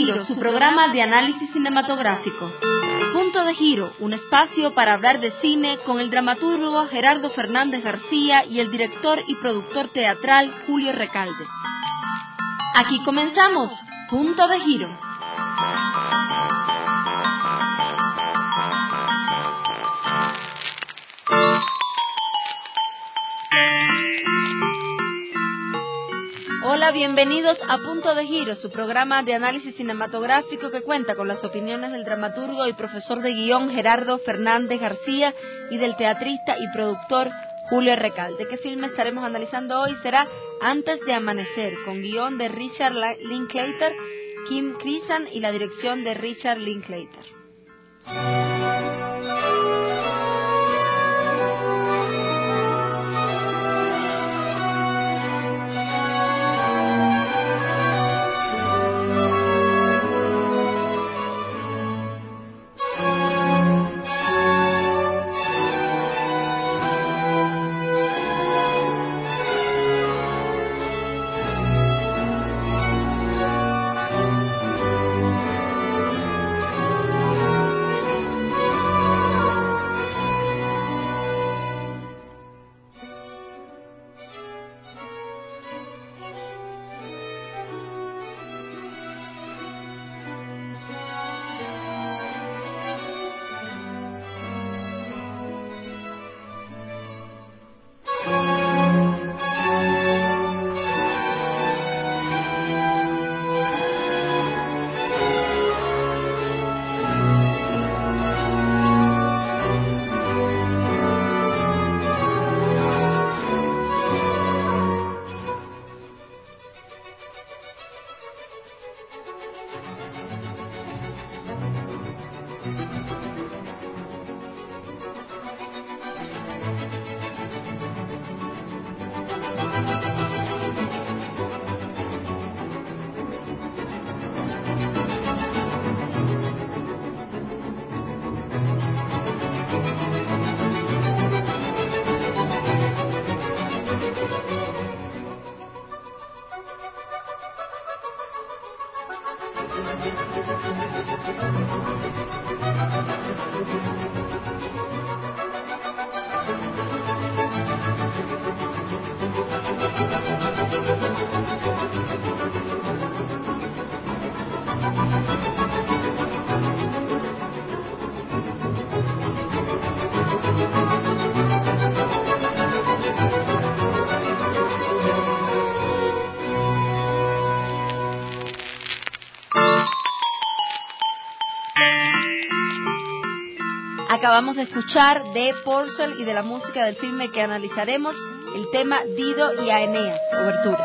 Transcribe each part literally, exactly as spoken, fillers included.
Giro, su programa de análisis cinematográfico. Punto de Giro, un espacio para hablar de cine con el dramaturgo Gerardo Fernández García y el director y productor teatral Julio Recalde. Aquí comenzamos, Punto de Giro. Hola, bienvenidos a Punto de Giro, su programa de análisis cinematográfico que cuenta con las opiniones del dramaturgo y profesor de guión Gerardo Fernández García y del teatrista y productor Julio Recalde. ¿Qué filme estaremos analizando hoy? Será Antes de Amanecer, con guión de Richard Linklater, Kim Krisan y la dirección de Richard Linklater. Acabamos de escuchar de Porcel y de la música del filme que analizaremos el tema Dido y Aeneas, obertura.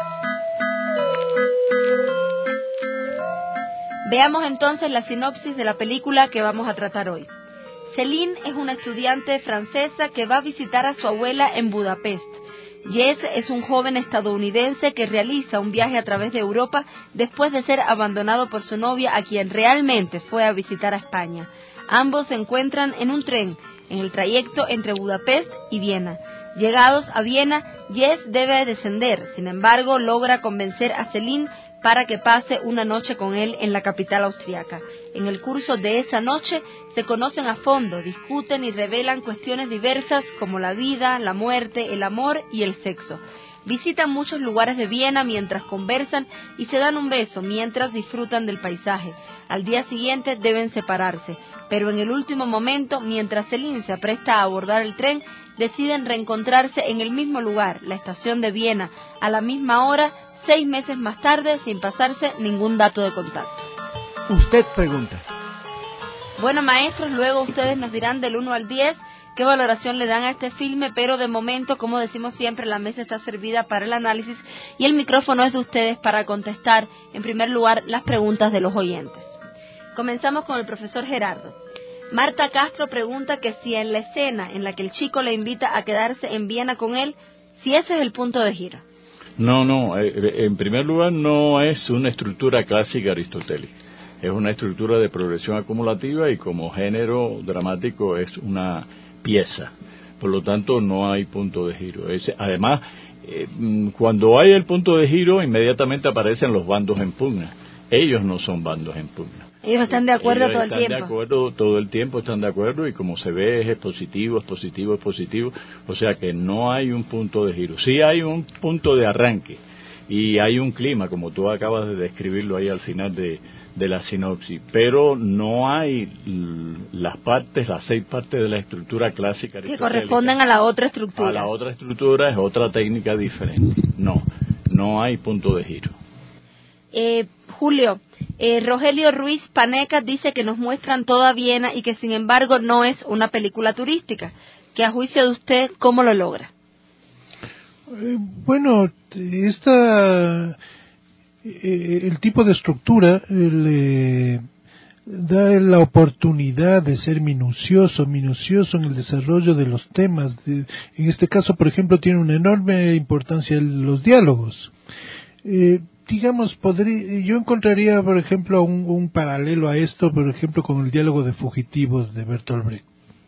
Veamos entonces la sinopsis de la película que vamos a tratar hoy. Céline es una estudiante francesa que va a visitar a su abuela en Budapest. Jess es un joven estadounidense que realiza un viaje a través de Europa después de ser abandonado por su novia, a quien realmente fue a visitar a España. Ambos se encuentran en un tren, en el trayecto entre Budapest y Viena. Llegados a Viena, Jess debe descender, sin embargo, logra convencer a Céline para que pase una noche con él en la capital austriaca. En el curso de esa noche se conocen a fondo, discuten y revelan cuestiones diversas como la vida, la muerte, el amor y el sexo. Visitan muchos lugares de Viena mientras conversan y se dan un beso mientras disfrutan del paisaje. Al día siguiente deben separarse, pero en el último momento, mientras Céline se apresta a abordar el tren, deciden reencontrarse en el mismo lugar, la estación de Viena, a la misma hora, seis meses más tarde, sin pasarse ningún dato de contacto. Usted pregunta. Bueno, maestros, luego ustedes nos dirán del uno al diez qué valoración le dan a este filme, pero de momento, como decimos siempre, la mesa está servida para el análisis y el micrófono es de ustedes para contestar, en primer lugar, las preguntas de los oyentes. Comenzamos con el profesor Gerardo. Marta Castro pregunta que si en la escena en la que el chico le invita a quedarse en Viena con él, si ese es el punto de giro. No, no, eh, en primer lugar no es una estructura clásica aristotélica. Es una estructura de progresión acumulativa y como género dramático es una pieza. Por lo tanto, no hay punto de giro. Es, además, eh, cuando hay el punto de giro, inmediatamente aparecen los bandos en pugna. ellos no son bandos en pugna. Ellos están de acuerdo ellos todo el están tiempo. de acuerdo todo el tiempo, están de acuerdo, y como se ve es positivo, es positivo, es positivo, o sea que no hay un punto de giro. Sí hay un punto de arranque y hay un clima, como tú acabas de describirlo ahí al final de, de la sinopsis, pero no hay las partes, las seis partes de la estructura clásica que corresponden a la otra estructura. A la otra estructura es otra técnica diferente. No, no hay punto de giro. Eh, Julio, eh, Rogelio Ruiz Paneca dice que nos muestran toda Viena y que sin embargo no es una película turística. Que a juicio de usted, ¿cómo lo logra? Eh, bueno, esta, eh, el tipo de estructura le eh, da la oportunidad de ser minucioso, minucioso en el desarrollo de los temas. De, en este caso, por ejemplo, tiene una enorme importancia los diálogos. Eh, digamos, podría, yo encontraría, por ejemplo, un, un paralelo a esto, por ejemplo, con el diálogo de Fugitivos de Bertolt Brecht,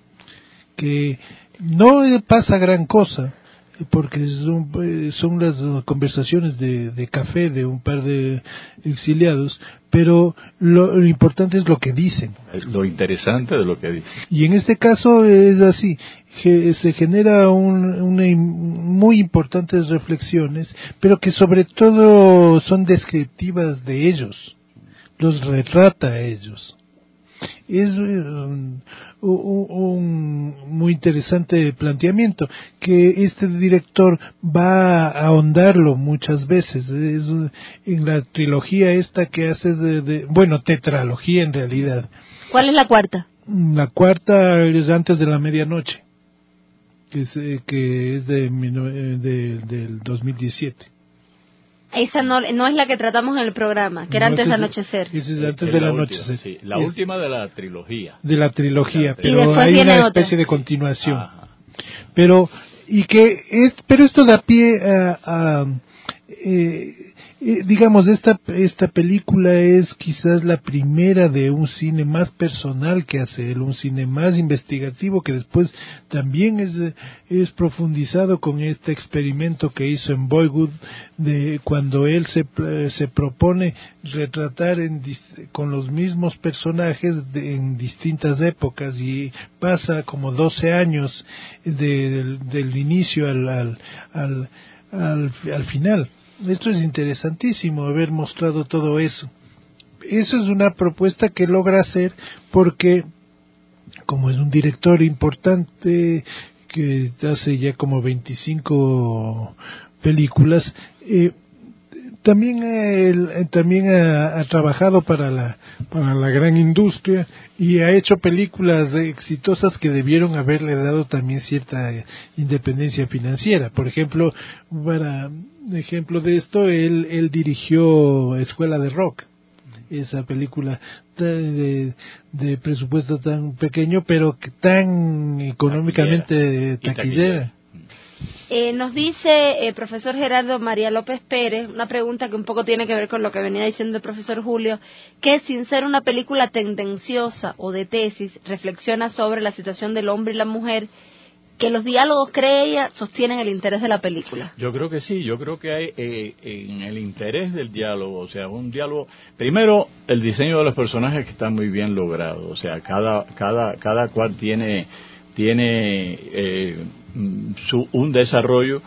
que no pasa gran cosa, porque son, son las conversaciones de, de café de un par de exiliados, pero lo, lo importante es lo que dicen. Lo interesante de lo que dicen. Y en este caso es así, que se genera un, una muy importantes reflexiones, pero que sobre todo son descriptivas de ellos, los retrata a ellos. Es un, un, un muy interesante planteamiento que este director va a ahondarlo muchas veces. Es en la trilogía esta que hace de, de bueno, tetralogía en realidad. ¿Cuál es la cuarta? La cuarta es Antes de la medianoche, que es, que es de, de del dos mil diecisiete. Esa no, no es la que tratamos en el programa, que era no, Antes de anochecer. Esa es Antes es del la anochecer. Última, sí, la es última de la trilogía. De la trilogía, la pero hay una especie de continuación. Ajá. Pero, y que es, pero esto da pie a, a eh, eh, digamos, esta, esta película es quizás la primera de un cine más personal que hace él, un cine más investigativo que después también es, es profundizado con este experimento que hizo en Boyhood, de cuando él se, se propone retratar en, con los mismos personajes de, en distintas épocas, y pasa como doce años de, del, del inicio al, al, al, al, al final. Esto es interesantísimo, haber mostrado todo eso. Eso es una propuesta que logra hacer porque, como es un director importante que hace ya como veinticinco películas, eh, también él, también ha, ha trabajado para la para la gran industria y ha hecho películas exitosas que debieron haberle dado también cierta independencia financiera. Por ejemplo, para ejemplo de esto, él él dirigió Escuela de Rock, esa película de, de, de presupuesto tan pequeño pero que tan económicamente taquillera. taquillera. Eh, nos dice el eh, profesor Gerardo María López Pérez, una pregunta que un poco tiene que ver con lo que venía diciendo el profesor Julio, que sin ser una película tendenciosa o de tesis, reflexiona sobre la situación del hombre y la mujer, que los diálogos, cree ella, sostienen el interés de la película. Yo creo que sí, yo creo que hay eh, en el interés del diálogo, o sea, un diálogo, primero el diseño de los personajes que está muy bien logrado, o sea, cada cada cada cual tiene tiene eh, su, un desarrollo,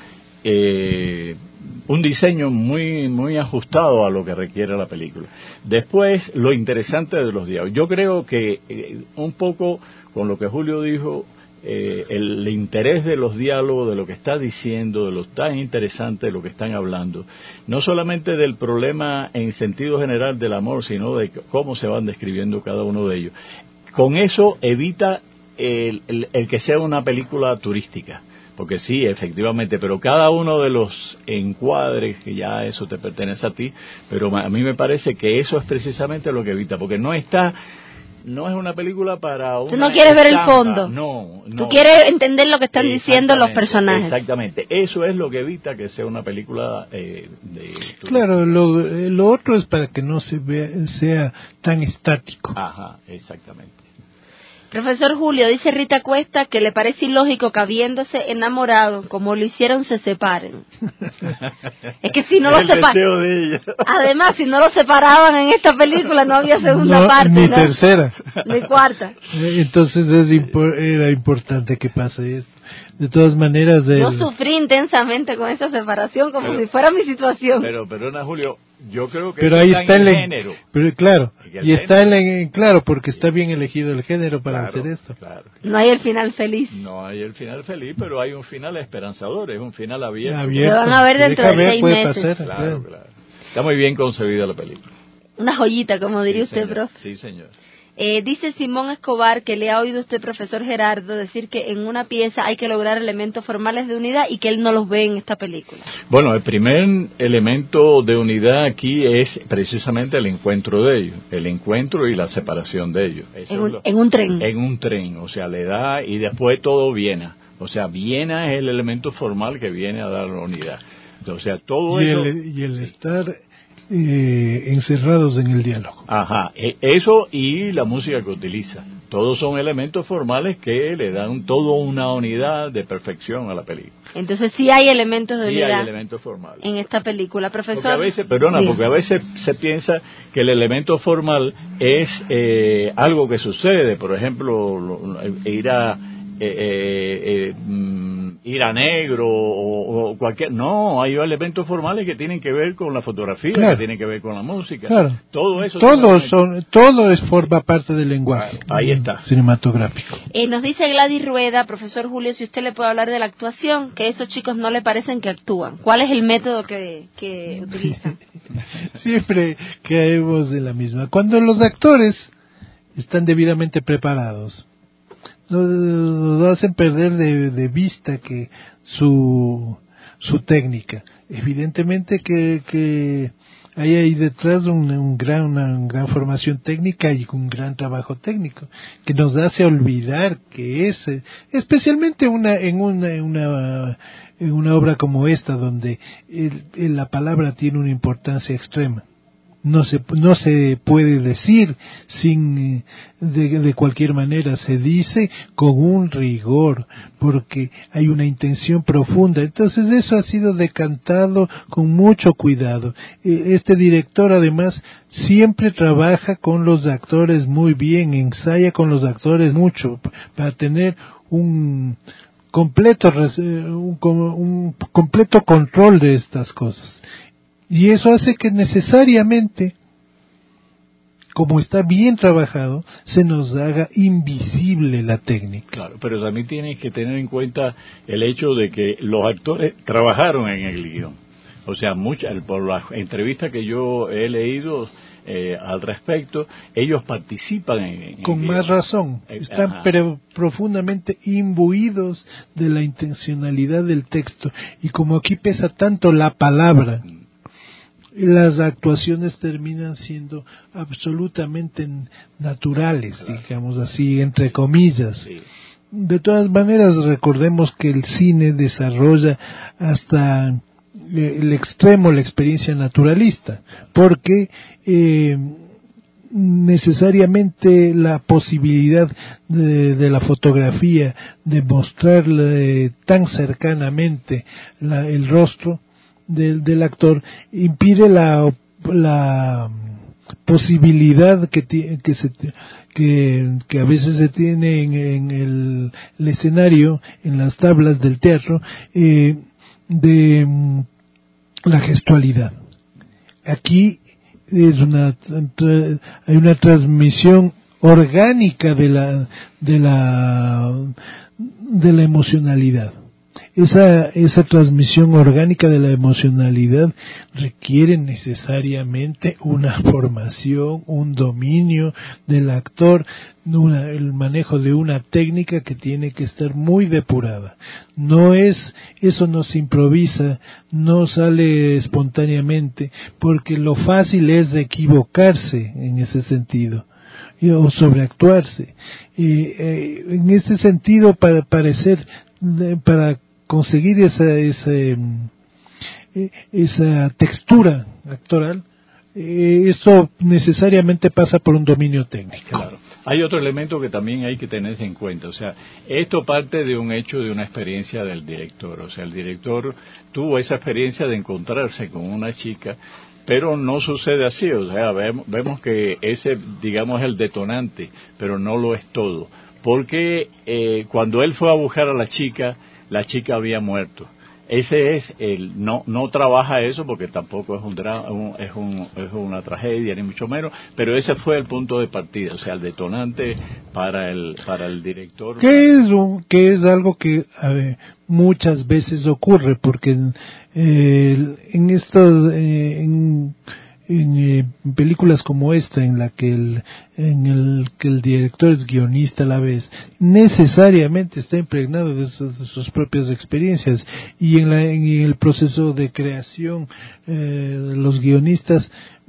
eh, un diseño muy muy ajustado a lo que requiere la película. Después, lo interesante de los diálogos. Yo creo que eh, un poco con lo que Julio dijo, eh, el, el interés de los diálogos, de lo que está diciendo, de lo tan interesante de lo que están hablando, no solamente del problema en sentido general del amor, sino de cómo se van describiendo cada uno de ellos. Con eso evita El, el, el que sea una película turística, porque sí, efectivamente, pero cada uno de los encuadres, que ya eso te pertenece a ti, pero a mí me parece que eso es precisamente lo que evita, porque no está, no es una película para una... Tú no quieres ver el fondo, no, no. Tú quieres entender lo que están diciendo los personajes. Exactamente, eso es lo que evita que sea una película eh, de... Claro, lo, lo otro es para que no se vea, sea tan estático. Ajá, exactamente. Profesor Julio, dice Rita Cuesta que le parece ilógico que habiéndose enamorado, como lo hicieron, se separen. Es que si no lo separaban, de además, si no lo separaban en esta película, no había segunda no, parte, ni ¿no? tercera, ni cuarta. Entonces es impo- era importante que pase esto. De todas maneras, el... yo sufrí intensamente con esa separación, como pero, si fuera mi situación. Pero, perdona, Julio, yo creo que pero ahí está en el género. Pero claro, el y está género. en, en claro, porque está bien elegido el género para Claro, hacer esto. Claro. No hay el final feliz. No hay el final feliz, pero hay un final esperanzador, es un final abierto. abierto. Lo van a ver dentro de ver, seis puede meses. pasar, Claro, claro. claro. Está muy bien concebida la película. Una joyita, como diría Sí, usted, señor. profe. Sí, señor. Eh, dice Simón Escobar que le ha oído usted, profesor Gerardo, decir que en una pieza hay que lograr elementos formales de unidad y que él no los ve en esta película. Bueno, el primer elemento de unidad aquí es precisamente el encuentro de ellos, el encuentro y la separación de ellos. Eso En es un, lo- en un tren. en un tren, o sea, le da y después todo Viena. O sea, Viena es el elemento formal que viene a dar la unidad. O sea, todo Y eso... el, y el estar eh, encerrados en el diálogo. Ajá, e- eso y la música que utiliza. Todos son elementos formales que le dan todo una unidad de perfección a la película. Entonces sí hay elementos de Sí unidad hay elementos formales. en esta película, profesor. Porque a veces, perdona, Bien. porque a veces se piensa que el elemento formal es eh, algo que sucede, por ejemplo, lo- ir a eh, eh, eh, mm, ir a negro o, o cualquier, no, hay elementos formales que tienen que ver con la fotografía, Claro. que tienen que ver con la música, Claro. todo eso. Todo, tiene- son, todo es forma parte del lenguaje Ahí está. cinematográfico. Eh, nos dice Gladys Rueda, profesor Julio, si usted le puede hablar de la actuación, que esos chicos no le parecen que actúan. ¿Cuál es el método que, que utilizan? Siempre caemos de la misma. Cuando los actores están debidamente preparados, nos, nos hacen perder de, de vista que su su técnica. Evidentemente que, que hay ahí detrás un, un gran, una gran formación técnica y un gran trabajo técnico que nos hace olvidar que es, eh, especialmente una, en una, en una, en una obra como esta donde el, el- la palabra tiene una importancia extrema. No se, no se puede decir sin eh, de, de cualquier manera, se dice con un rigor, porque hay una intención profunda. Entonces eso ha sido decantado con mucho cuidado. Eh, Este director además siempre trabaja con los actores muy bien, ensaya con los actores mucho, para tener un completo, res- eh, un, co- un completo control de estas cosas. Y eso hace que necesariamente, como está bien trabajado, se nos haga invisible la técnica. Claro, pero también tienes que tener en cuenta el hecho de que los actores trabajaron en el guión. O sea, muchas, por las entrevistas que yo he leído eh, al respecto, ellos participan en, en Con el más guión. razón, Eh, están ajá. pre- profundamente imbuidos de la intencionalidad del texto. Y como aquí pesa tanto la palabra, las actuaciones terminan siendo absolutamente naturales, Claro. digamos así, entre comillas. Sí. De todas maneras, recordemos que el cine desarrolla hasta eh, el extremo la experiencia naturalista, porque eh, necesariamente la posibilidad de, de la fotografía de mostrar eh, tan cercanamente la- el rostro del, del actor impide la, la posibilidad que, ti- que, se, que, que a veces se tiene en, en el, el escenario, en las tablas del teatro, eh, de mm, la gestualidad. Aquí es una tra- hay una transmisión orgánica de la de la de la emocionalidad. Esa esa transmisión orgánica de la emocionalidad requiere necesariamente una formación, un dominio del actor, una, el manejo de una técnica que tiene que estar muy depurada. No es, eso no se improvisa, no sale espontáneamente, porque lo fácil es equivocarse en ese sentido y- o sobreactuarse. Eh, eh, en este sentido, para parecer, de- para conseguir esa, ese, mm, eh, esa textura actoral, eh, esto necesariamente pasa por un dominio técnico. Claro. Hay otro elemento que también hay que tener en cuenta, o sea, esto parte de un hecho, de una experiencia del director, o sea, el director tuvo esa experiencia de encontrarse con una chica, pero no sucede así, o sea, vemos, vemos que ese, digamos, es el detonante, pero no lo es todo, porque eh, cuando él fue a buscar a la chica, la chica había muerto. Ese es el, no no trabaja eso porque tampoco es un, dra, un, es un es una tragedia ni mucho menos, pero ese fue el punto de partida, o sea, el detonante para el para el director. Que es un, que es algo que ver, muchas veces ocurre porque eh, en estos eh, en, en eh, películas como esta en la que el en el que el director es guionista a la vez, necesariamente está impregnado de sus, de sus propias experiencias, y en, la, en el proceso de creación eh, los guionistas,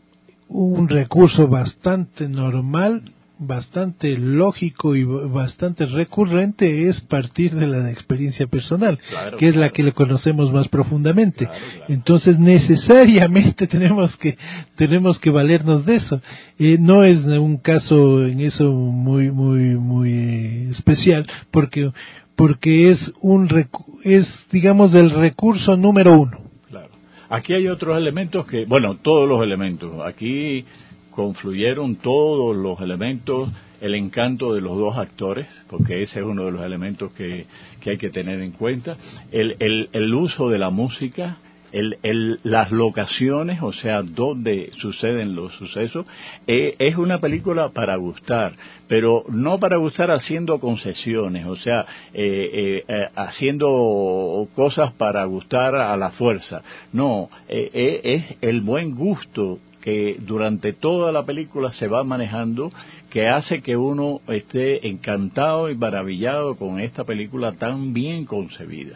un recurso bastante normal, bastante lógico y bastante recurrente es partir de la experiencia personal, claro, que es claro. la que le conocemos más profundamente. Claro, claro. Entonces necesariamente tenemos que tenemos que valernos de eso. Eh, no es un caso en eso muy muy muy eh, especial, porque porque es un recu- es digamos el recurso número uno. Claro. Aquí hay otros elementos que, bueno, todos los elementos. Aquí confluyeron todos los elementos, el encanto de los dos actores, porque ese es uno de los elementos que, que hay que tener en cuenta, el, el, el uso de la música, el, el, las locaciones, o sea, donde suceden los sucesos. Eh, es una película para gustar, pero no para gustar haciendo concesiones, o sea, eh, eh, eh, haciendo cosas para gustar a la fuerza. No, eh, eh, es el buen gusto que durante toda la película se va manejando, que hace que uno esté encantado y maravillado con esta película tan bien concebida.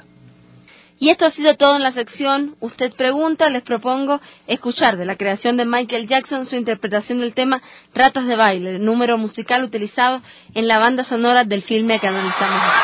Y esto ha sido todo en la sección Usted Pregunta. Les propongo escuchar de la creación de Michael Jackson su interpretación del tema Ratas de Baile, el número musical utilizado en la banda sonora del filme que analizamos hoy.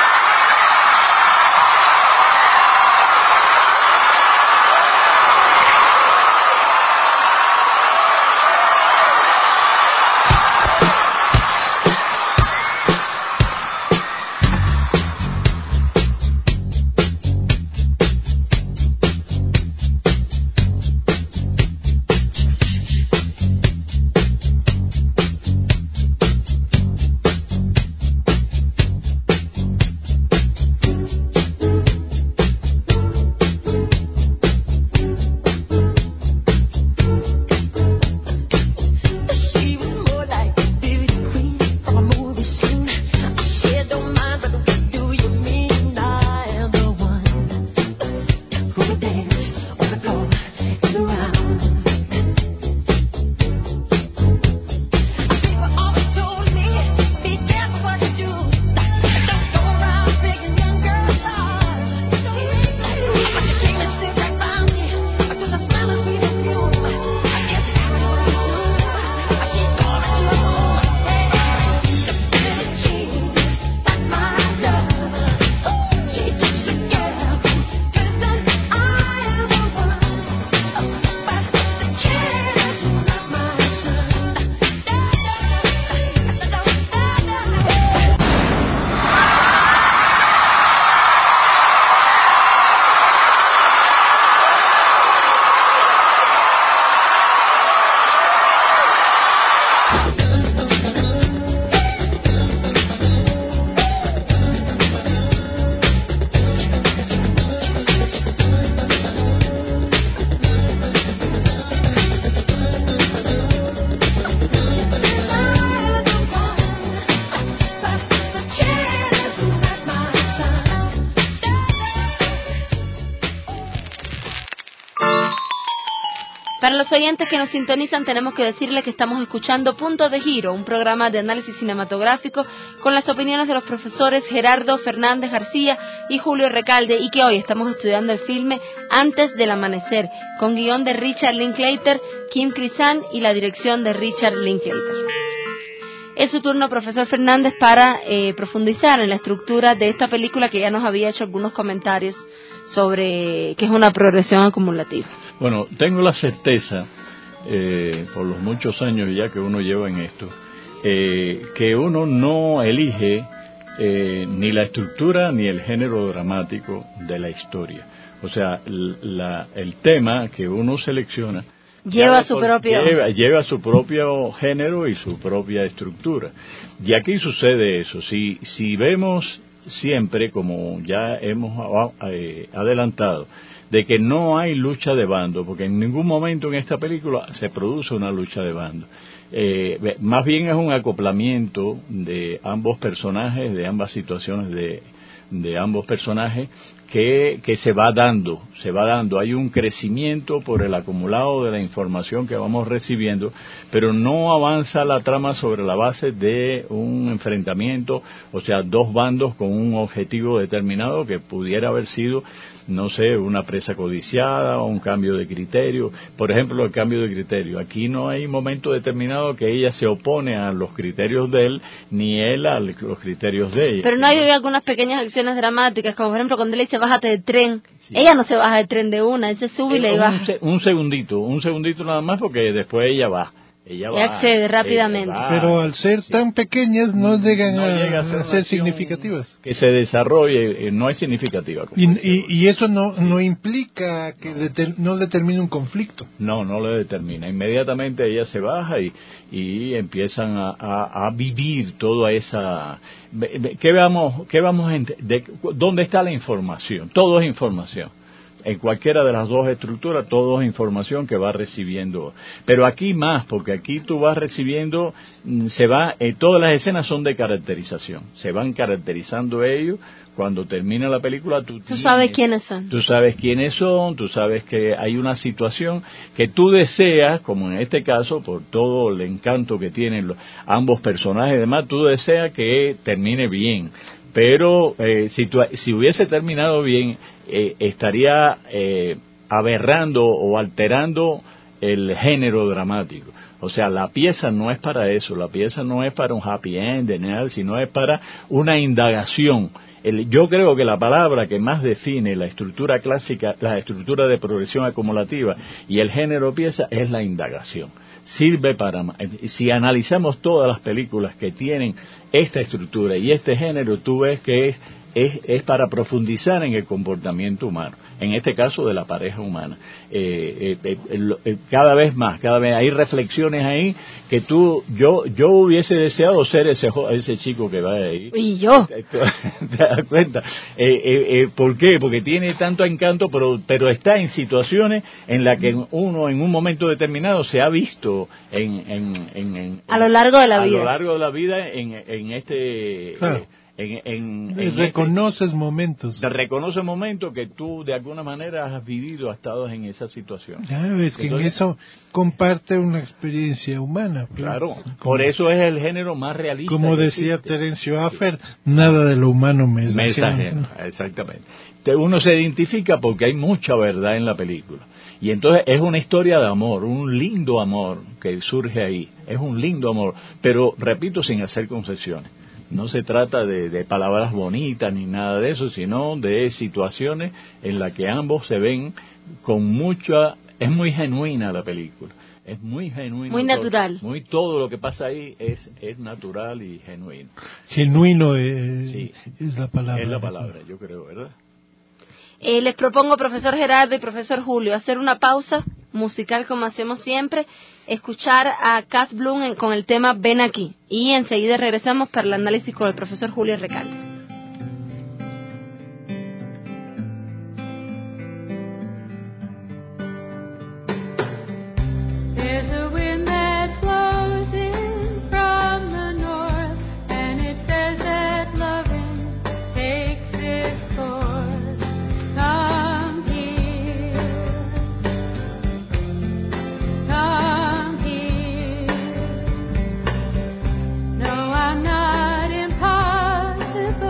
Para los oyentes que nos sintonizan, tenemos que decirles que estamos escuchando Punto de Giro, un programa de análisis cinematográfico con las opiniones de los profesores Gerardo Fernández García y Julio Recalde, y que hoy estamos estudiando el filme Antes del Amanecer, con guión de Richard Linklater, Kim Krizan y la dirección de Richard Linklater. Es su turno, profesor Fernández, para eh, profundizar en la estructura de esta película, que ya nos había hecho algunos comentarios sobre que es una progresión acumulativa. Bueno, tengo la certeza, eh, por los muchos años ya que uno lleva en esto, eh, que uno no elige eh, ni la estructura ni el género dramático de la historia. O sea, la, el tema que uno selecciona lleva su propio lleva, lleva su propio género y su propia estructura. Y aquí sucede eso. Si si vemos siempre, como ya hemos eh, adelantado, de que no hay lucha de bando, porque en ningún momento en esta película se produce una lucha de bando. Eh, más bien es un acoplamiento de ambos personajes, de ambas situaciones de, de ambos personajes, que, que se va dando, se va dando. Hay un crecimiento por el acumulado de la información que vamos recibiendo, pero no avanza la trama sobre la base de un enfrentamiento, o sea, dos bandos con un objetivo determinado que pudiera haber sido, no sé, una presa codiciada o un cambio de criterio. Por ejemplo, el cambio de criterio. Aquí no hay momento determinado que ella se opone a los criterios de él, ni él a los criterios de ella. Pero no hay algunas pequeñas acciones dramáticas, como por ejemplo cuando él dice bájate del tren. Sí. Ella no se baja del tren de una, él se sube y le baja. Un, un segundito, un segundito nada más, porque después ella va. Ella va, accede rápidamente. Va, pero al ser sí. tan pequeñas no llegan no a, llega a, ser, a ser significativas. Que se desarrolle, eh, no es significativa. Y, y, y eso no sí. no implica que no. Deter, no determine un conflicto. No, no lo determina. Inmediatamente ella se baja y, y empiezan a, a, a vivir toda esa... ¿Qué vamos, qué vamos a de, ¿Dónde está la información? Todo es información. En cualquiera de las dos estructuras, todo es información que va recibiendo. Pero aquí más, porque aquí tú vas recibiendo, se va, eh, todas las escenas son de caracterización. Se van caracterizando ellos. Cuando termina la película, tú, tú tienes, sabes quiénes son. Tú sabes quiénes son, tú sabes que hay una situación que tú deseas, como en este caso, por todo el encanto que tienen los, ambos personajes y demás, tú deseas que termine bien. Pero eh, si, tu, si hubiese terminado bien, eh, estaría eh, aberrando o alterando el género dramático. O sea, la pieza no es para eso, la pieza no es para un happy end, sino es para una indagación. El, yo creo que la palabra que más define la estructura clásica, la estructura de progresión acumulativa y el género pieza es la indagación. Sirve para, si analizamos todas las películas que tienen esta estructura y este género, tú ves que es, es, es para profundizar en el comportamiento humano, en este caso de la pareja humana. Eh, eh, eh, eh, cada vez más, cada vez hay reflexiones ahí que tú, yo yo hubiese deseado ser ese ese chico que va ahí. Y yo. ¿Te, te das cuenta? Eh, eh, eh, ¿Por qué? Porque tiene tanto encanto, pero pero está en situaciones en las que uno en un momento determinado se ha visto en, en, en, en a lo largo de la a vida. A lo largo de la vida en, en este... Claro. Eh, En, en, en reconoces este, momentos. Te reconoce momentos que tú de alguna manera has vivido, has estado en esa situación. Claro, es que Entonces, en eso comparte una experiencia humana. Pues. Claro, como, por eso es el género más realista. Como decía existe. Terencio Affer, sí. nada de lo humano me es ajeno. ajeno. Exactamente. Uno se identifica porque hay mucha verdad en la película. Y entonces es una historia de amor, un lindo amor que surge ahí. Es un lindo amor, pero repito, sin hacer concesiones. No se trata de, de palabras bonitas ni nada de eso, sino de situaciones en las que ambos se ven con mucha... Es muy genuina la película, es muy genuina. Muy natural. Todo, muy todo lo que pasa ahí es, es natural y genuino. Genuino es, sí, es la palabra. Es la palabra, yo creo, ¿verdad? Eh, les propongo, profesor Gerardo y profesor Julio, hacer una pausa musical como hacemos siempre, escuchar a Kath Bloom en, con el tema Ven aquí, y enseguida regresamos para el análisis con el profesor Julio Recalde. Impossible.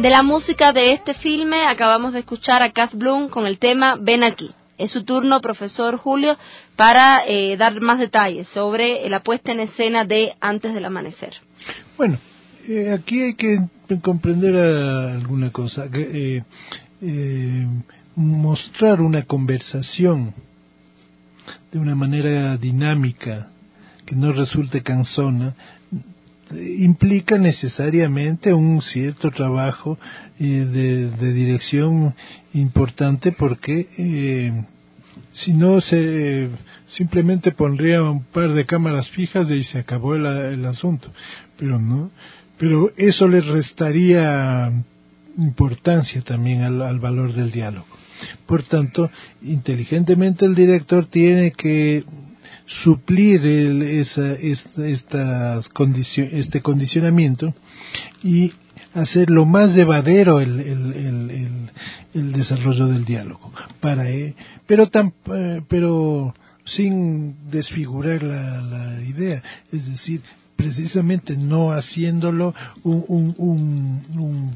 De la música de este filme acabamos de escuchar a Kath Bloom con el tema Ven aquí. Es su turno, profesor Julio, para eh, dar más detalles sobre la puesta en escena de Antes del amanecer. Bueno, eh, aquí hay que comprender a alguna cosa, que, eh, eh, mostrar una conversación de una manera dinámica, que no resulte cansona, implica necesariamente un cierto trabajo eh, de, de dirección importante, porque eh, si no se simplemente pondría un par de cámaras fijas y se acabó el, el asunto, pero no, pero eso le restaría importancia también al, al valor del diálogo. Por tanto, inteligentemente el director tiene que suplir el, esa, esta, estas condicion, este condicionamiento y hacer lo más llevadero el, el, el, el, el desarrollo del diálogo, para eh, pero tan, eh, pero sin desfigurar la, la idea, es decir, precisamente no haciéndolo un un un, un,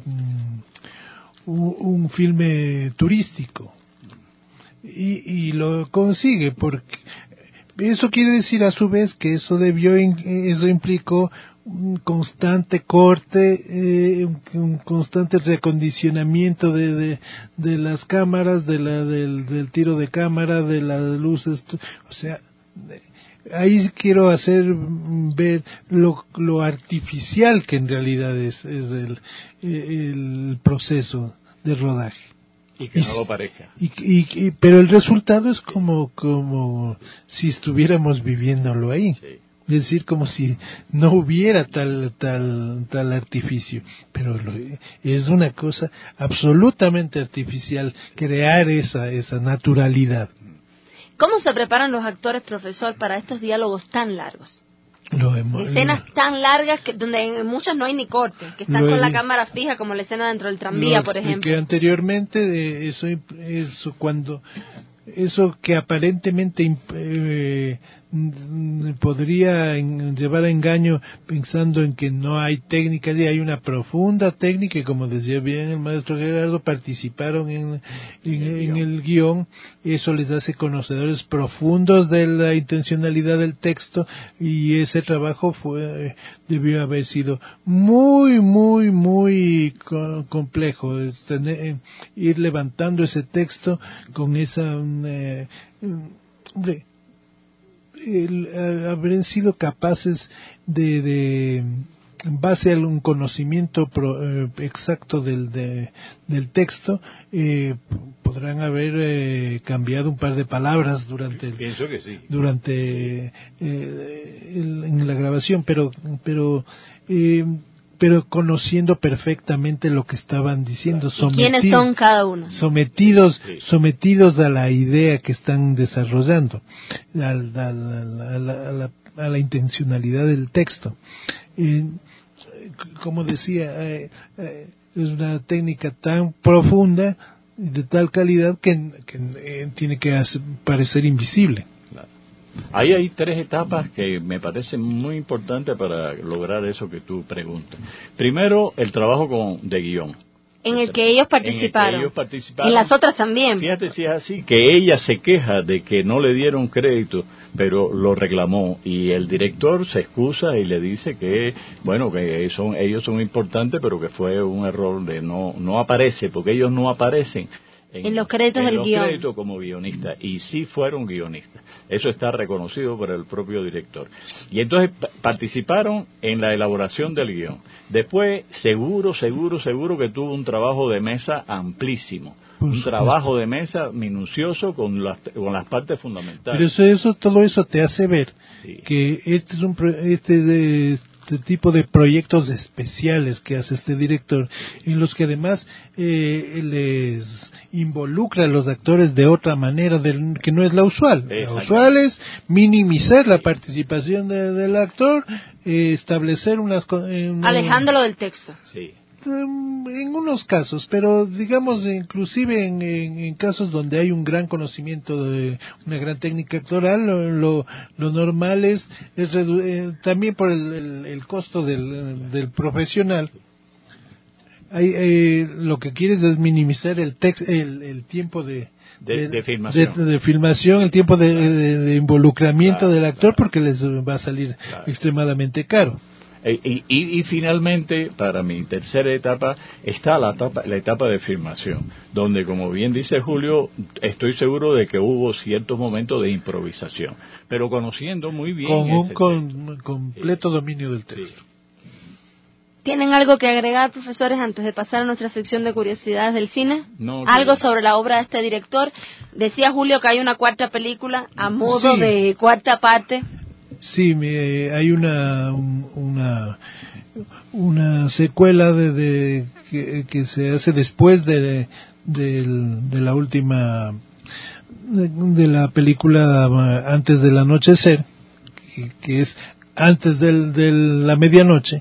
un, un filme turístico, y, y lo consigue, porque eso quiere decir a su vez que eso debió, eso implicó un constante corte, eh, un, un constante recondicionamiento de, de, de las cámaras, de la, del, del tiro de cámara, de las luces, o sea, ahí quiero hacer ver lo, lo artificial que en realidad es, es el, el proceso de rodaje. Y que no lo parezca. Y, y, y, pero el resultado es como, como si estuviéramos viviéndolo ahí. Sí. Es decir, como si no hubiera tal, tal, tal artificio. Pero lo, es una cosa absolutamente artificial crear esa, esa naturalidad. ¿Cómo se preparan los actores, profesor, para estos diálogos tan largos? Lo hemos, escenas lo, tan largas que donde en muchas no hay ni corte, que están con la cámara fija, como la escena dentro del tranvía, por ejemplo. Que anteriormente de eso, eso cuando eso que aparentemente eh, podría en, llevar a engaño pensando en que no hay técnica, y hay una profunda técnica, y como decía bien el maestro Gerardo, participaron en, en, en el guión, eso les hace conocedores profundos de la intencionalidad del texto, y ese trabajo fue debió haber sido muy, muy, muy co- complejo, es tener, ir levantando ese texto con esa eh, hombre, el, el, haber sido capaces de, de en base a un conocimiento pro, eh, exacto del, de, del texto, eh, podrán haber eh, cambiado un par de palabras durante el, pienso que sí, durante eh, el, en la grabación, pero pero eh, pero conociendo perfectamente lo que estaban diciendo. Claro. ¿Quiénes son cada uno? Sometidos, sí. sometidos a la idea que están desarrollando, a, a, a, a, la, a, la, a la intencionalidad del texto. Eh, como decía, eh, eh, es una técnica tan profunda, de tal calidad, que, que eh, tiene que hacer, parecer invisible. Ahí hay tres etapas que me parecen muy importantes para lograr eso que tú preguntas. Primero, el trabajo con, de guión. En el que ellos participaron. En el que ellos participaron. Y las otras también. Fíjate si es así, que ella se queja de que no le dieron crédito, pero lo reclamó, y el director se excusa y le dice que, bueno, que son, ellos son importantes, pero que fue un error de no, no aparece, porque ellos no aparecen En, en los créditos en del los guión. créditos como guionistas, y sí fueron guionistas. Eso está reconocido por el propio director. Y entonces p- participaron en la elaboración del guión. Después, seguro, seguro, seguro que tuvo un trabajo de mesa amplísimo. Por un supuesto. Trabajo de mesa minucioso con las, con las partes fundamentales. Pero eso, eso, todo eso te hace ver sí. que este es un pro, este de, este tipo de proyectos especiales que hace este director, en los que además eh, les involucra a los actores de otra manera del, que no es la usual. La usual es minimizar la participación de, del actor, eh, establecer unas... Eh, una, alejándolo del texto. Sí. En unos casos, pero digamos inclusive en, en, en casos donde hay un gran conocimiento de una gran técnica actoral, lo, lo, lo normal es, es redu- eh, también por el, el, el costo del, del profesional, hay, eh, lo que quieres es minimizar el text, el, el tiempo de de, de, de filmación, de, de filmación, el tiempo de, de, de involucramiento claro, del actor, claro, porque les va a salir claro, extremadamente caro. Y, y, y finalmente, para mi tercera etapa, está la etapa, la etapa de filmación, donde, como bien dice Julio, estoy seguro de que hubo ciertos momentos de improvisación, pero conociendo muy bien Con un ese con, completo dominio del texto. Sí. ¿Tienen algo que agregar, profesores, antes de pasar a nuestra sección de curiosidades del cine? No, ¿Algo que... sobre la obra de este director? Decía Julio que hay una cuarta película a modo Sí. de cuarta parte. Sí, me, hay una una una secuela de, de que, que se hace después de de, de la última de, de la película Antes del anochecer, que, que es antes del, de la medianoche,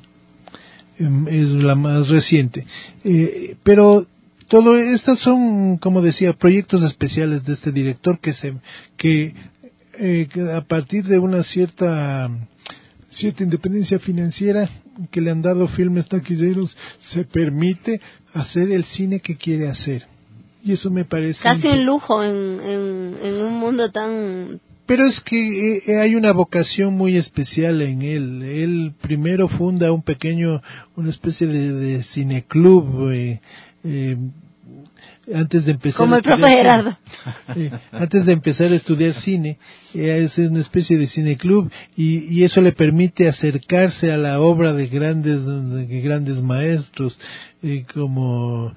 es la más reciente, eh, pero todo estas son, como decía, proyectos especiales de este director que se que Eh, que a partir de una cierta cierta independencia financiera que le han dado filmes taquilleros, se permite hacer el cine que quiere hacer, y eso me parece casi un lujo en, en, en un mundo tan... Pero es que eh, hay una vocación muy especial en él. Él primero funda un pequeño, una especie de, de cineclub eh, eh, antes de empezar como a el profe cine, Gerardo. eh, antes de empezar a estudiar cine, eh, es una especie de cineclub, y, y eso le permite acercarse a la obra de grandes de grandes maestros, eh, como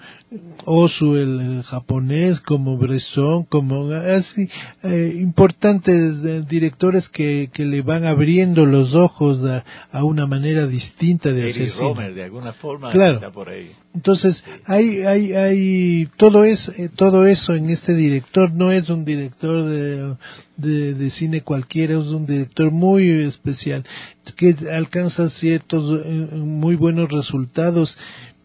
Ozu, el, el japonés, como Bresson, como así eh, importantes eh, directores que, que le van abriendo los ojos a, a una manera distinta de hacer Eddie cine. Romer, de alguna forma, Claro. está por ahí. Entonces, Sí. hay, hay, hay todo es, eh, todo eso en este director. No es un director de, de, de cine cualquiera, es un director muy especial, que alcanza ciertos eh, muy buenos resultados.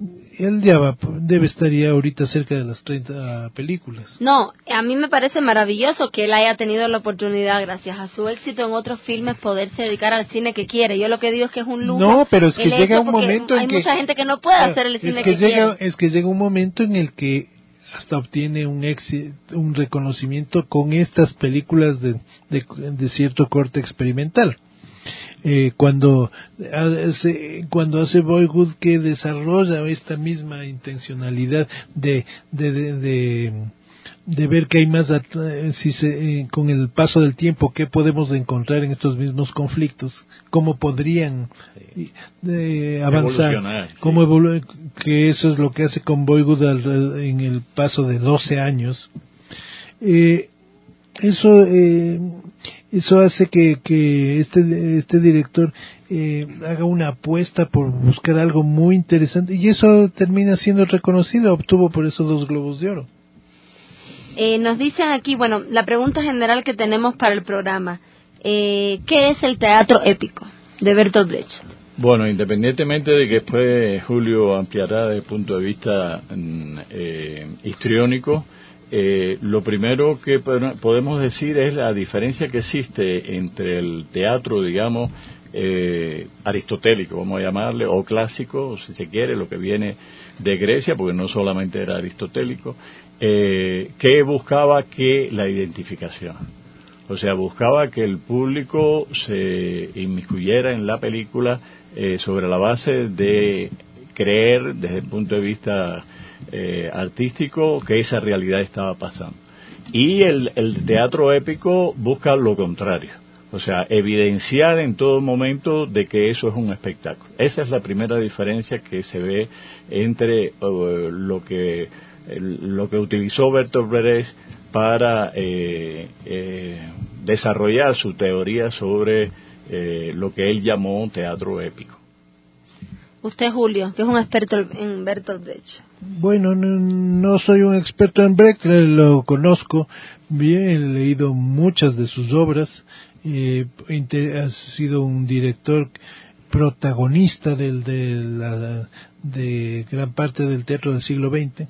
Él ya va, debe estar ya ahorita cerca de las treinta películas. No, a mí me parece maravilloso que él haya tenido la oportunidad, gracias a su éxito en otros filmes, poderse dedicar al cine que quiere. Yo lo que digo es que es un lujo. No, pero es que el llega hecho un porque momento en hay que... mucha gente que no puede Claro, hacer el cine es que, que, llega, quiere. Es que llega un momento en el que hasta obtiene un éxito, un reconocimiento con estas películas de, de, de cierto corte experimental. Eh, cuando hace, cuando hace Boyhood, que desarrolla esta misma intencionalidad de de, de, de, de ver que hay más si se, eh, con el paso del tiempo, qué podemos encontrar en estos mismos conflictos, cómo podrían Sí. eh, avanzar, Evolucionar, sí. cómo evolu- que eso es lo que hace con Boyhood al, en el paso de doce años. Eh, eso eh, eso hace que, que este este director eh, haga una apuesta por buscar algo muy interesante, y eso termina siendo reconocido. Obtuvo por eso dos Globos de Oro. Eh, nos dicen aquí, bueno, la pregunta general que tenemos para el programa, eh, ¿qué es el teatro épico de Bertolt Brecht? Bueno, independientemente de que después Julio ampliará desde el punto de vista mm, eh, histriónico, eh, lo primero que podemos decir es la diferencia que existe entre el teatro, digamos, eh, aristotélico, vamos a llamarle, o clásico, si se quiere, lo que viene de Grecia, porque no solamente era aristotélico, eh, que buscaba que la identificación. O sea, buscaba que el público se inmiscuyera en la película eh, sobre la base de creer, desde el punto de vista eh, artístico, que esa realidad estaba pasando. Y el, el teatro épico busca lo contrario. O sea, evidenciar en todo momento de que eso es un espectáculo. Esa es la primera diferencia que se ve entre uh, lo que lo que utilizó Bertolt Brecht para eh, eh, desarrollar su teoría sobre eh, lo que él llamó teatro épico. Usted, Julio, que es un experto en Bertolt Brecht. Bueno, no, no soy un experto en Brecht, lo conozco bien, he leído muchas de sus obras, eh, ha sido un director protagonista del, de, la, de gran parte del teatro del siglo veinte.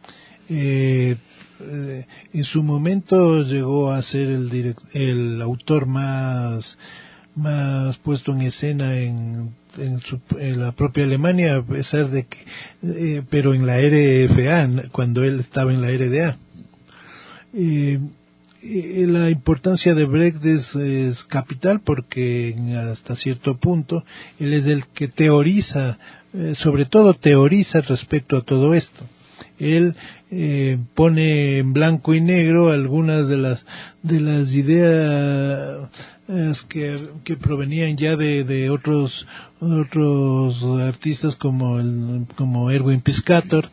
Eh, eh, en su momento llegó a ser el, direct, el autor más más puesto en escena en, en, su, en la propia Alemania, a pesar de que, eh, pero en la R F A, cuando él estaba en la R D A. Eh, eh, la importancia de Brecht es, es capital porque hasta cierto punto él es el que teoriza, eh, sobre todo teoriza respecto a todo esto. Él eh, pone en blanco y negro algunas de las de las ideas que, que provenían ya de, de otros otros artistas como el, como Erwin Piscator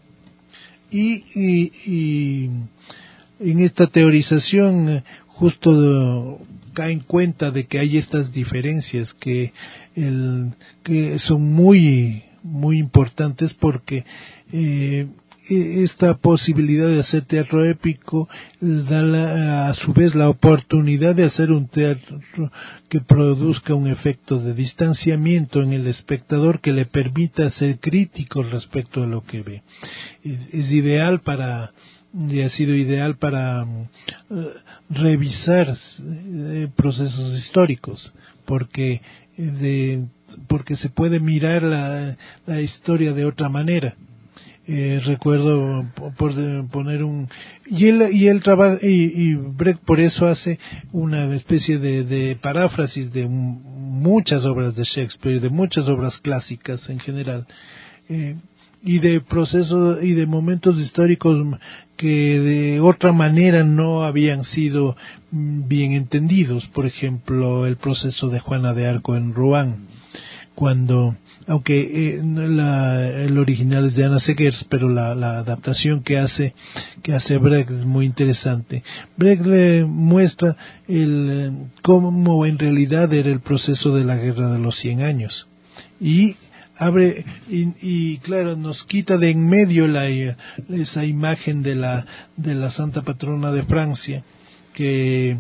y, y, y en esta teorización justo cae en cuenta de que hay estas diferencias que el, que son muy muy importantes porque eh, esta posibilidad de hacer teatro épico da la, a su vez la oportunidad de hacer un teatro que produzca un efecto de distanciamiento en el espectador que le permita ser crítico respecto a lo que ve. Es ideal para y ha sido ideal para uh, revisar uh, procesos históricos porque de porque se puede mirar la, la historia de otra manera. Eh, recuerdo por poner un y él y él trabaja y, y Brecht por eso hace una especie de, de paráfrasis de muchas obras de Shakespeare, de muchas obras clásicas en general, eh, y de procesos y de momentos históricos que de otra manera no habían sido bien entendidos. Por ejemplo, el proceso de Juana de Arco en Rouen, cuando aunque eh, la, el original es de Anna Segers, pero la, la adaptación que hace que hace Brecht es muy interesante. Brecht le muestra el cómo en realidad era el proceso de la Guerra de los Cien Años y abre y, y claro nos quita de en medio la esa imagen de la de la Santa Patrona de Francia que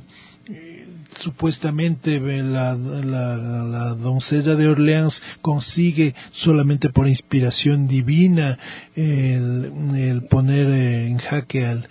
supuestamente la, la, la doncella de Orleans consigue solamente por inspiración divina el, el poner en jaque al,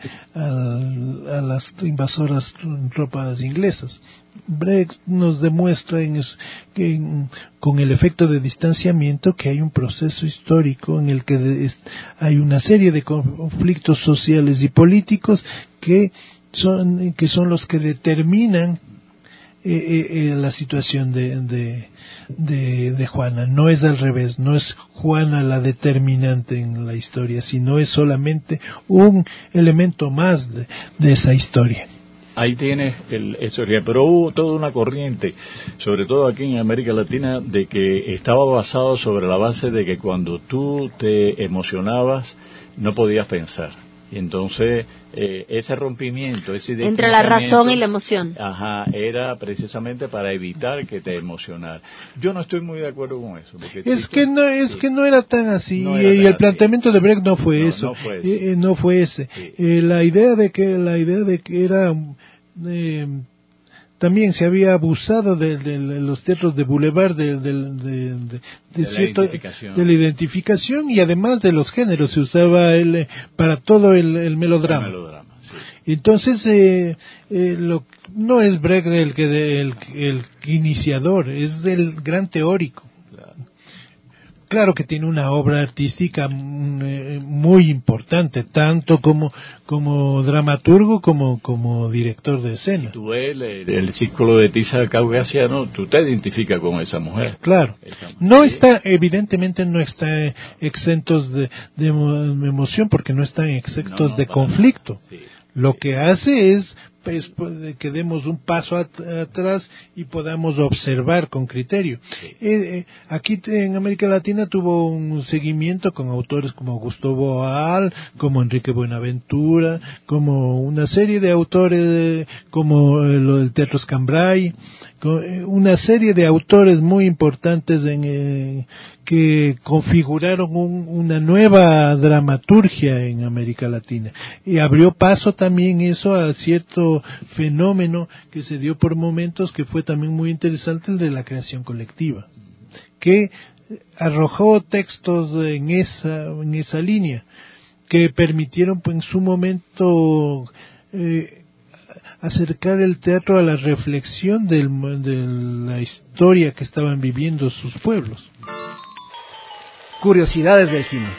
al, a las invasoras tropas inglesas. Brecht nos demuestra en, que en, con el efecto de distanciamiento que hay un proceso histórico en el que de, hay una serie de conflictos sociales y políticos que son que son los que determinan Eh, eh, la situación de, de, de, de Juana. No es al revés, no es Juana la determinante en la historia, sino es solamente un elemento más de, de esa historia. Ahí tienes el, eso, pero hubo toda una corriente, sobre todo aquí en América Latina, de que estaba basado sobre la base de que cuando tú te emocionabas no podías pensar. Y entonces eh, ese rompimiento, ese entre la razón y la emoción, ajá, era precisamente para evitar que te emocionara. Yo no estoy muy de acuerdo con eso. Porque es sí, que no es sí. que no era tan así no y, tan y el así. planteamiento de Brecht no fue no, eso, no fue, eh, no fue ese. Sí. Eh, la idea de que la idea de que era eh, también se había abusado de, de, de los teatros de boulevard de, de, de, de, de, cierto, la de la identificación y además de los géneros se usaba el, para todo el, el melodrama. El melodrama sí. Entonces eh, eh, lo, no es Brecht el que de, el, el iniciador, es el gran teórico. Claro que tiene una obra artística muy importante, tanto como como dramaturgo como como director de escena. Y tú ves el, el círculo de tiza caucasiano, tú te identificas con esa mujer. Claro. Esa mujer. No está, evidentemente no está exentos de, de emoción porque no están exentos no, no, de conflicto. Sí. Lo que hace es pues, que demos un paso at atrás y podamos observar con criterio. Sí. Eh, eh, aquí en América Latina tuvo un seguimiento con autores como Gustavo Boal, como Enrique Buenaventura, como una serie de autores eh, como eh, lo del Teatro Scambray, con, eh, una serie de autores muy importantes en, eh, que configuraron un, una nueva dramaturgia en América Latina y abrió paso también eso a cierto fenómeno que se dio por momentos que fue también muy interesante, el de la creación colectiva, que arrojó textos en esa en esa línea que permitieron pues, en su momento eh, acercar el teatro a la reflexión del, de la historia que estaban viviendo sus pueblos. Curiosidades del cine.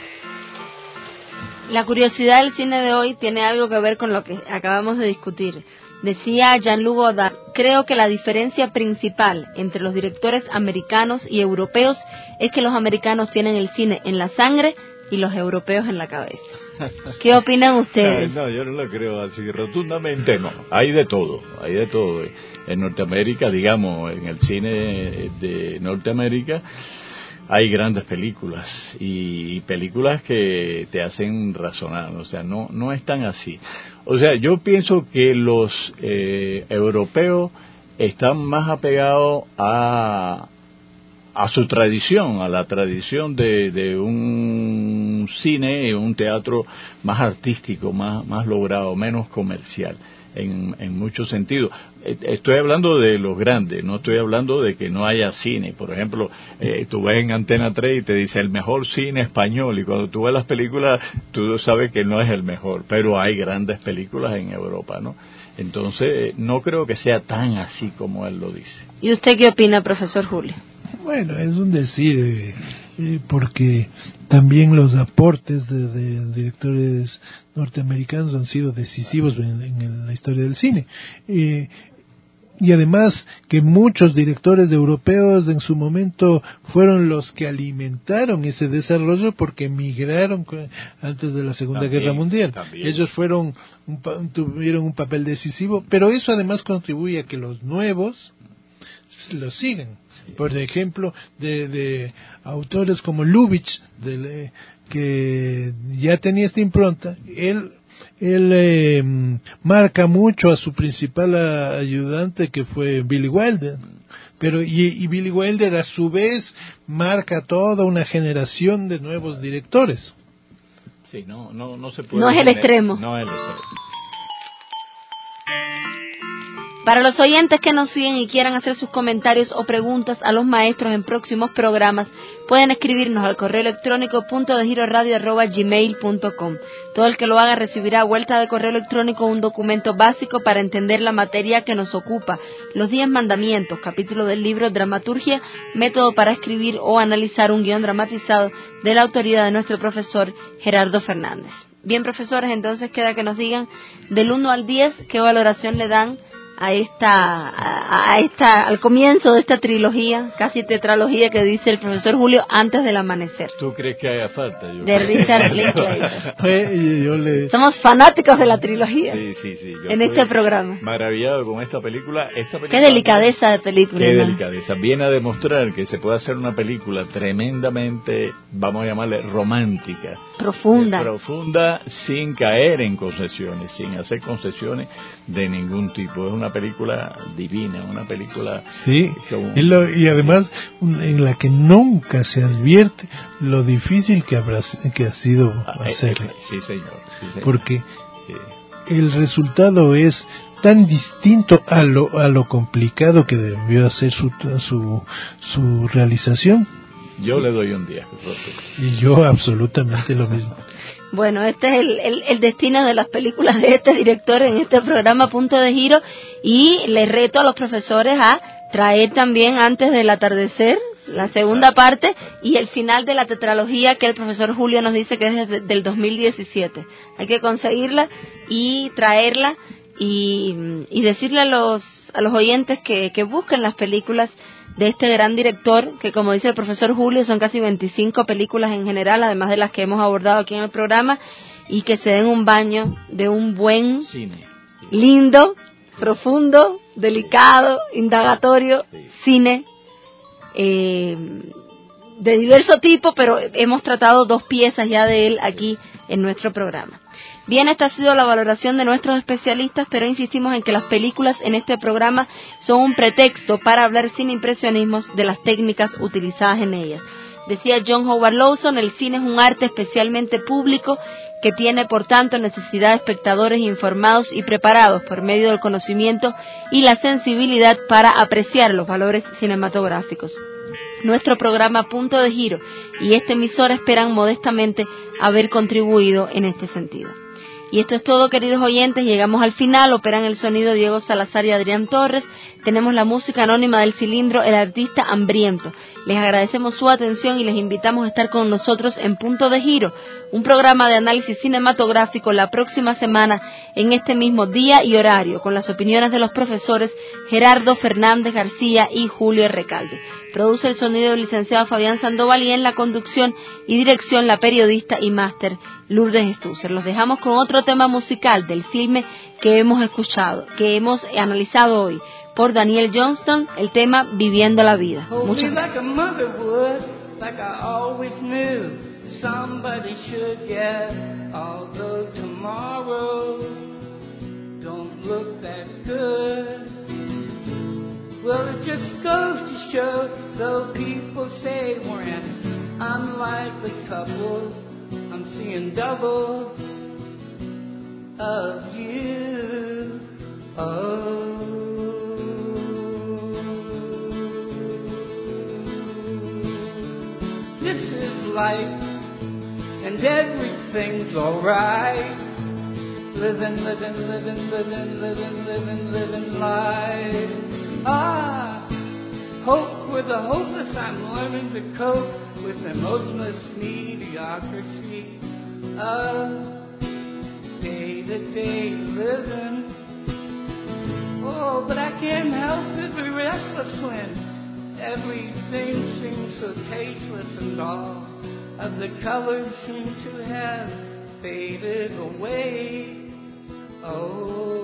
La curiosidad del cine de hoy tiene algo que ver con lo que acabamos de discutir. Decía Jean-Luc Godard, creo que la diferencia principal entre los directores americanos y europeos es que los americanos tienen el cine en la sangre y los europeos en la cabeza. ¿Qué opinan ustedes? No, yo no lo creo así, rotundamente no. Hay de todo, hay de todo. En Norteamérica, digamos, en el cine de Norteamérica, hay grandes películas y películas que te hacen razonar, o sea, no no es tan así. O sea, yo pienso que los eh, europeos están más apegados a a su tradición, a la tradición de, de un cine, un teatro más artístico, más más logrado, menos comercial. En, en muchos sentidos. Estoy hablando de los grandes, no estoy hablando de que no haya cine. Por ejemplo, eh, tú ves en Antena tres y te dice el mejor cine español, y cuando tú ves las películas, tú sabes que no es el mejor, pero hay grandes películas en Europa, ¿no? Entonces, no creo que sea tan así como él lo dice. ¿Y usted qué opina, profesor Julio? Bueno, es un decir, eh, eh, porque también los aportes de, de directores norteamericanos han sido decisivos en, en la historia del cine. Eh, y además que muchos directores europeos en su momento fueron los que alimentaron ese desarrollo porque emigraron antes de la Segunda también, Guerra Mundial. También. Ellos fueron un, tuvieron un papel decisivo, pero eso además contribuye a que los nuevos los sigan. Por ejemplo, de, de autores como Lubitsch, de, que ya tenía esta impronta, él él eh, marca mucho a su principal ayudante, que fue Billy Wilder, pero y, y Billy Wilder a su vez marca toda una generación de nuevos directores. Sí, no, no, no se puede. No es el extremo. No es el extremo. Para los oyentes que nos siguen y quieran hacer sus comentarios o preguntas a los maestros en próximos programas, pueden escribirnos al correo electrónico punto de giro radio arroba gmail punto com. Todo el que lo haga recibirá a vuelta de correo electrónico un documento básico para entender la materia que nos ocupa, los diez mandamientos, capítulo del libro Dramaturgia, método para escribir o analizar un guión dramatizado, de la autoría de nuestro profesor Gerardo Fernández. Bien, profesores, entonces queda que nos digan del uno al diez qué valoración le dan a esta, a, a esta, al comienzo de esta trilogía, casi tetralogía que dice el profesor Julio, Antes del amanecer. ¿Tú crees que haya falta? Yo de Richard Linklater. yo le... Somos fanáticos de la trilogía. Sí, sí, sí. Yo en este programa. Maravillado con esta película. Esta película. Qué delicadeza de película. Qué ¿no? delicadeza. Viene a demostrar que se puede hacer una película tremendamente, vamos a llamarle romántica. Profunda. Profunda, sin caer en concesiones, sin hacer concesiones de ningún tipo. Es una película divina, una película... Sí, como... y, lo, y además en la que nunca se advierte lo difícil que, habrá, que ha sido ah, hacerla. Eh, sí, señor, sí, señor. Porque sí. el resultado es tan distinto a lo, a lo complicado que debió hacer su, su, su realización. Yo le doy un diez. Y yo absolutamente lo mismo. Bueno, este es el, el, el destino de las películas de este director en este programa Punto de Giro, y les reto a los profesores a traer también Antes del atardecer, la segunda parte, y el final de la tetralogía que el profesor Julio nos dice que es desde del dos mil diecisiete. Hay que conseguirla y traerla y, y decirle a los a los oyentes que, que busquen las películas de este gran director, que como dice el profesor Julio, son casi veinticinco películas en general, además de las que hemos abordado aquí en el programa, y que se den un baño de un buen cine, lindo, profundo, delicado, indagatorio, sí. cine, eh, de diverso tipo, pero hemos tratado dos piezas ya de él aquí en nuestro programa. Bien, esta ha sido la valoración de nuestros especialistas, pero insistimos en que las películas en este programa son un pretexto para hablar sin impresionismos de las técnicas utilizadas en ellas. Decía John Howard Lawson, el cine es un arte especialmente público que tiene, por tanto, necesidad de espectadores informados y preparados por medio del conocimiento y la sensibilidad para apreciar los valores cinematográficos. Nuestro programa Punto de Giro y este emisor esperan modestamente haber contribuido en este sentido. Y esto es todo, queridos oyentes, llegamos al final. Operan el sonido Diego Salazar y Adrián Torres. Tenemos la música anónima del cilindro, el artista Hambriento. Les agradecemos su atención y les invitamos a estar con nosotros en Punto de Giro, un programa de análisis cinematográfico la próxima semana en este mismo día y horario, con las opiniones de los profesores Gerardo Fernández García y Julio Recalde. Produce el sonido el licenciado Fabián Sandoval y en la conducción y dirección la periodista y máster Lourdes Stusser. Los dejamos con otro tema musical del filme que hemos escuchado, que hemos analizado hoy, por Daniel Johnston, el tema Viviendo la Vida. Muchas gracias. Well, it just goes to show, though people say we're an unlikely couple, I'm seeing double of you. Oh. This is life, and everything's alright. Living, living, living, living, living, living, living life. Ah, hope for the hopeless, I'm learning to cope with emotionless mediocrity of day-to-day living. Oh, but I can't help it, be restless when everything seems so tasteless and all of the colors seem to have faded away. Oh.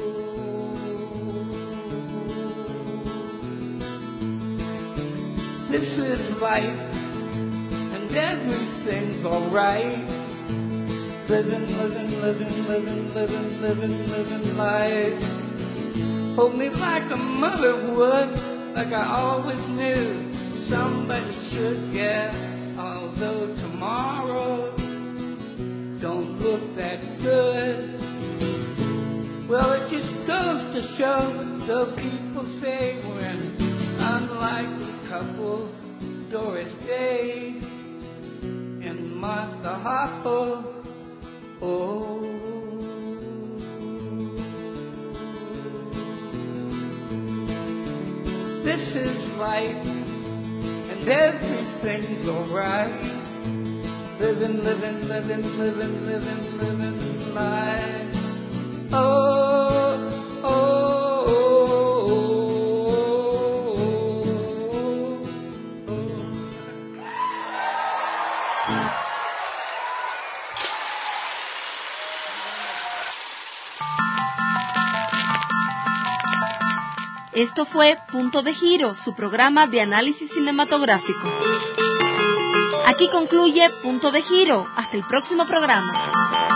This is life, and everything's alright. Living, living, living, living, living, living, living life. Hold me like a mother would, like I always knew somebody should get. Although tomorrow don't look that good. Well, it just goes to show, though people say we're an unlikely couple, Doris Day and Martha Hopper. Oh, this is life, and everything's alright. Living, living, living, living, living, living life. Oh, oh. Esto fue Punto de Giro, su programa de análisis cinematográfico. Aquí concluye Punto de Giro. Hasta el próximo programa.